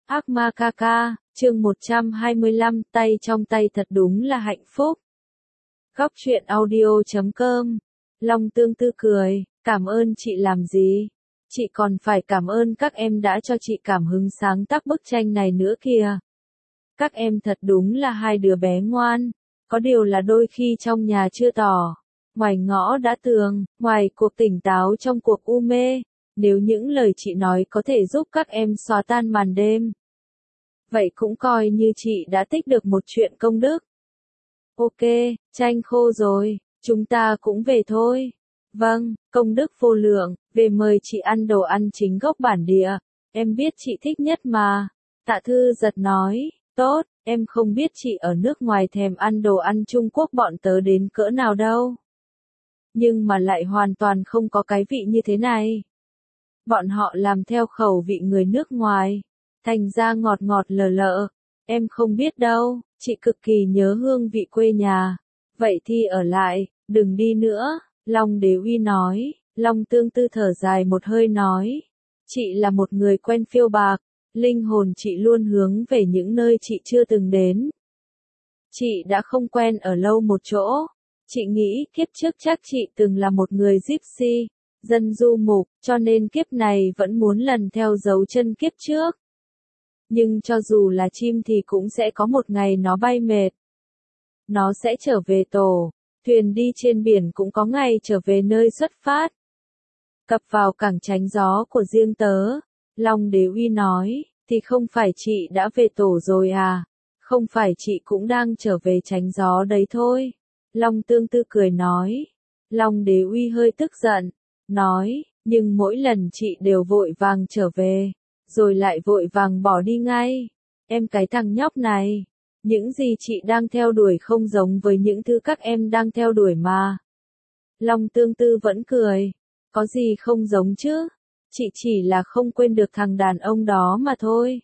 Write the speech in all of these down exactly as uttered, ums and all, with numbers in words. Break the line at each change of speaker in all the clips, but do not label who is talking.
Ác ma ca ca, chương một trăm hai mươi lăm, tay trong tay thật đúng là hạnh phúc. Góc truyện audio chấm com. Long Tương Tư cười, cảm ơn chị làm gì? Chị còn phải cảm ơn các em đã cho chị cảm hứng sáng tác bức tranh này nữa kìa. Các em thật đúng là hai đứa bé ngoan, có điều là đôi khi trong nhà chưa tỏ, ngoài ngõ đã tường, ngoài cuộc tỉnh táo trong cuộc u mê, nếu những lời chị nói có thể giúp các em xóa tan màn đêm. Vậy cũng coi như chị đã tích được một chuyện công đức. Ok, tranh khô rồi, chúng ta cũng về thôi. Vâng, công đức vô lượng, về mời chị ăn đồ ăn chính gốc bản địa, em biết chị thích nhất mà. Tạ Thư Giật nói, tốt, em không biết chị ở nước ngoài thèm ăn đồ ăn Trung Quốc bọn tớ đến cỡ nào đâu. Nhưng mà lại hoàn toàn không có cái vị như thế này. Bọn họ làm theo khẩu vị người nước ngoài, thành ra ngọt ngọt lờ lợ, em không biết đâu, chị cực kỳ nhớ hương vị quê nhà. Vậy thì ở lại, đừng đi nữa, Long Đế Uy nói. Long Tương Tư thở dài một hơi nói, chị là một người quen phiêu bạc, linh hồn chị luôn hướng về những nơi chị chưa từng đến. Chị đã không quen ở lâu một chỗ, chị nghĩ kiếp trước chắc chị từng là một người gypsy, dân du mục, cho nên kiếp này vẫn muốn lần theo dấu chân kiếp trước. Nhưng cho dù là chim thì cũng sẽ có một ngày nó bay mệt. Nó sẽ trở về tổ, thuyền đi trên biển cũng có ngày trở về nơi xuất phát. Cập vào cảng tránh gió của riêng tớ, Long Đế Uy nói, thì không phải chị đã về tổ rồi à, không phải chị cũng đang trở về tránh gió đấy thôi. Long Tương Tư cười nói, Long Đế Uy hơi tức giận, nói, nhưng mỗi lần chị đều vội vàng trở về, rồi lại vội vàng bỏ đi ngay. Em cái thằng nhóc này, những gì chị đang theo đuổi không giống với những thứ các em đang theo đuổi mà. Long Tương Tư vẫn cười, có gì không giống chứ, chị chỉ là không quên được thằng đàn ông đó mà thôi.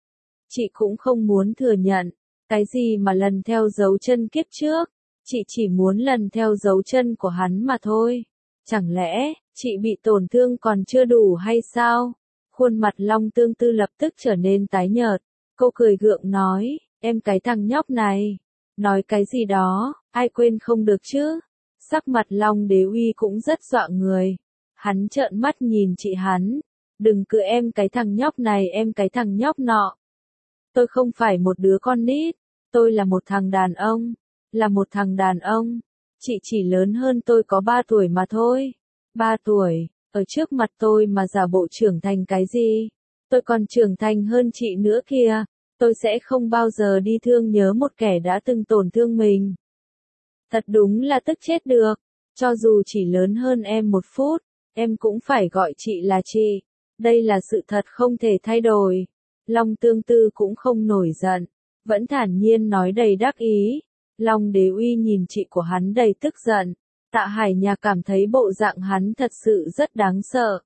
Chị cũng không muốn thừa nhận, cái gì mà lần theo dấu chân kiếp trước, chị chỉ muốn lần theo dấu chân của hắn mà thôi. Chẳng lẽ, chị bị tổn thương còn chưa đủ hay sao? Khuôn mặt Long Tương Tư lập tức trở nên tái nhợt, cô cười gượng nói, em cái thằng nhóc này, nói cái gì đó, ai quên không được chứ? Sắc mặt Long Đế Uy cũng rất dọa người, hắn trợn mắt nhìn chị hắn, đừng cứ em cái thằng nhóc này em cái thằng nhóc nọ. Tôi không phải một đứa con nít, tôi là một thằng đàn ông, là một thằng đàn ông, chị chỉ lớn hơn tôi có ba tuổi mà thôi. Ba tuổi, ở trước mặt tôi mà giả bộ trưởng thành cái gì? Tôi còn trưởng thành hơn chị nữa kìa, tôi sẽ không bao giờ đi thương nhớ một kẻ đã từng tổn thương mình. Thật đúng là tức chết được, cho dù chỉ lớn hơn em một phút, em cũng phải gọi chị là chị, đây là sự thật không thể thay đổi. Long Tương Tư cũng không nổi giận, vẫn thản nhiên nói đầy đắc ý. Long Đế Uy nhìn chị của hắn đầy tức giận, Tạ Hải Nhà cảm thấy bộ dạng hắn thật sự rất đáng sợ.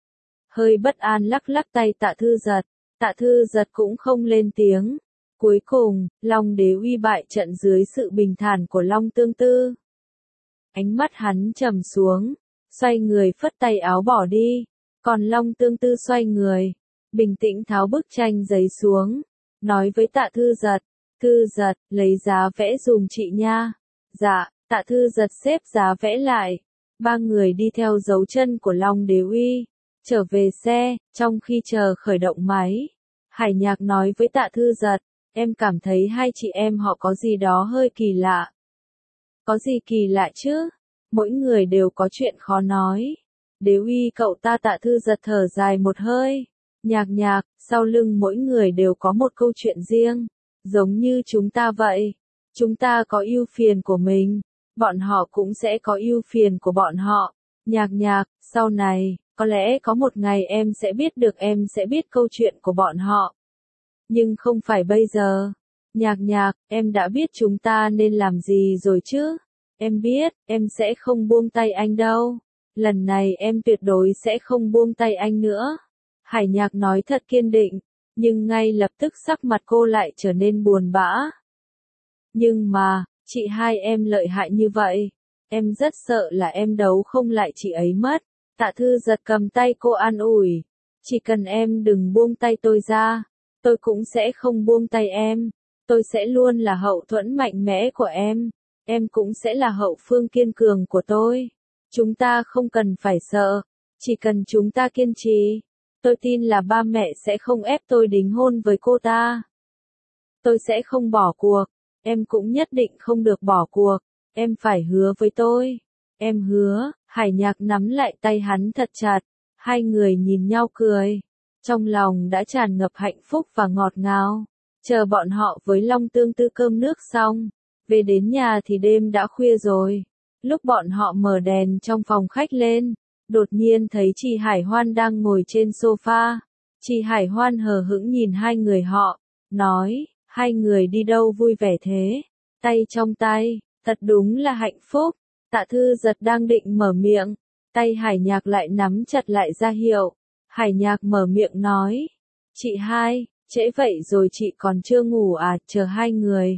Hơi bất an lắc lắc tay Tạ Thư Giật, Tạ Thư Giật cũng không lên tiếng. Cuối cùng, Long Đế Uy bại trận dưới sự bình thản của Long Tương Tư. Ánh mắt hắn trầm xuống, xoay người phất tay áo bỏ đi, còn Long Tương Tư xoay người, bình tĩnh tháo bức tranh giấy xuống, nói với Tạ Thư Giật, Thư Giật, lấy giá vẽ dùm chị nha. Dạ, Tạ Thư Giật xếp giá vẽ lại, ba người đi theo dấu chân của Long Đế Uy, trở về xe, trong khi chờ khởi động máy. Hải Nhạc nói với Tạ Thư Giật, em cảm thấy hai chị em họ có gì đó hơi kỳ lạ. Có gì kỳ lạ chứ? Mỗi người đều có chuyện khó nói. Đế Uy cậu ta Tạ Thư Giật thở dài một hơi. Nhạc Nhạc, sau lưng mỗi người đều có một câu chuyện riêng, giống như chúng ta vậy. Chúng ta có ưu phiền của mình, bọn họ cũng sẽ có ưu phiền của bọn họ. Nhạc Nhạc, sau này, có lẽ có một ngày em sẽ biết được em sẽ biết câu chuyện của bọn họ. Nhưng không phải bây giờ. Nhạc Nhạc, em đã biết chúng ta nên làm gì rồi chứ? Em biết, em sẽ không buông tay anh đâu. Lần này em tuyệt đối sẽ không buông tay anh nữa. Hải Nhạc nói thật kiên định, nhưng ngay lập tức sắc mặt cô lại trở nên buồn bã. Nhưng mà, chị hai em lợi hại như vậy, em rất sợ là em đấu không lại chị ấy mất. Tạ Thư Giật cầm tay cô an ủi, chỉ cần em đừng buông tay tôi ra, Tôi cũng sẽ không buông tay em. Tôi sẽ luôn là hậu thuẫn mạnh mẽ của em. Em cũng sẽ là hậu phương kiên cường của tôi. Chúng ta không cần phải sợ. Chỉ cần chúng ta kiên trì. Tôi tin là ba mẹ sẽ không ép tôi đính hôn với cô ta. Tôi sẽ không bỏ cuộc. Em cũng nhất định không được bỏ cuộc. Em phải hứa với tôi. Em hứa. Hải Nhạc nắm lại tay hắn thật chặt. Hai người nhìn nhau cười. Trong lòng đã tràn ngập hạnh phúc và ngọt ngào. Chờ bọn họ với Long Tương Tư cơm nước xong. Về đến nhà thì đêm đã khuya rồi. Lúc bọn họ mở đèn trong phòng khách lên. Đột nhiên thấy chị Hải Hoan đang ngồi trên sofa. Chị Hải Hoan hờ hững nhìn hai người họ. Nói, hai người đi đâu vui vẻ thế? Tay trong tay, thật đúng là hạnh phúc. Tạ Thư Giật đang định mở miệng. Tay Hải Nhạc lại nắm chặt lại ra hiệu. Hải Nhạc mở miệng nói. Chị hai, trễ vậy rồi chị còn chưa ngủ à, chờ hai người.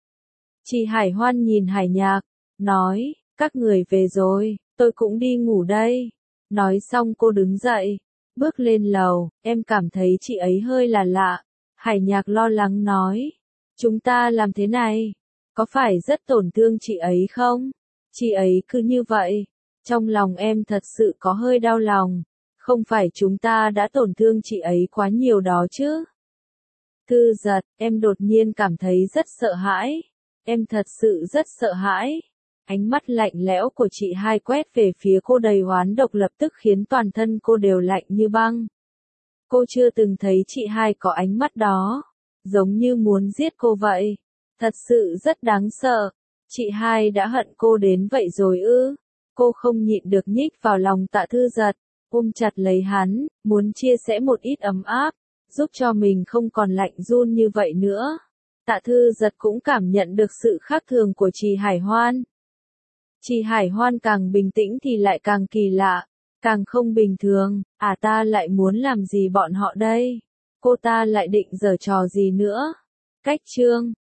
Chị Hải Hoan nhìn Hải Nhạc, nói, các người về rồi, tôi cũng đi ngủ đây. Nói xong cô đứng dậy, bước lên lầu, em cảm thấy chị ấy hơi là lạ. Hải Nhạc lo lắng nói, chúng ta làm thế này, có phải rất tổn thương chị ấy không? Chị ấy cứ như vậy, trong lòng em thật sự có hơi đau lòng, không phải chúng ta đã tổn thương chị ấy quá nhiều đó chứ? Thư Giật, em đột nhiên cảm thấy rất sợ hãi, em thật sự rất sợ hãi. Ánh mắt lạnh lẽo của chị hai quét về phía cô đầy oán độc lập tức khiến toàn thân cô đều lạnh như băng. Cô chưa từng thấy chị hai có ánh mắt đó, giống như muốn giết cô vậy. Thật sự rất đáng sợ. Chị hai đã hận cô đến vậy rồi ư? Cô không nhịn được nhích vào lòng Tạ Thư Giật, ôm chặt lấy hắn, muốn chia sẻ một ít ấm áp, giúp cho mình không còn lạnh run như vậy nữa. Tạ Thư Giật cũng cảm nhận được sự khác thường của chị Hải Hoan. Chị Hải Hoan càng bình tĩnh thì lại càng kỳ lạ, càng không bình thường, à ta lại muốn làm gì bọn họ đây? Cô ta lại định giở trò gì nữa? Cách chương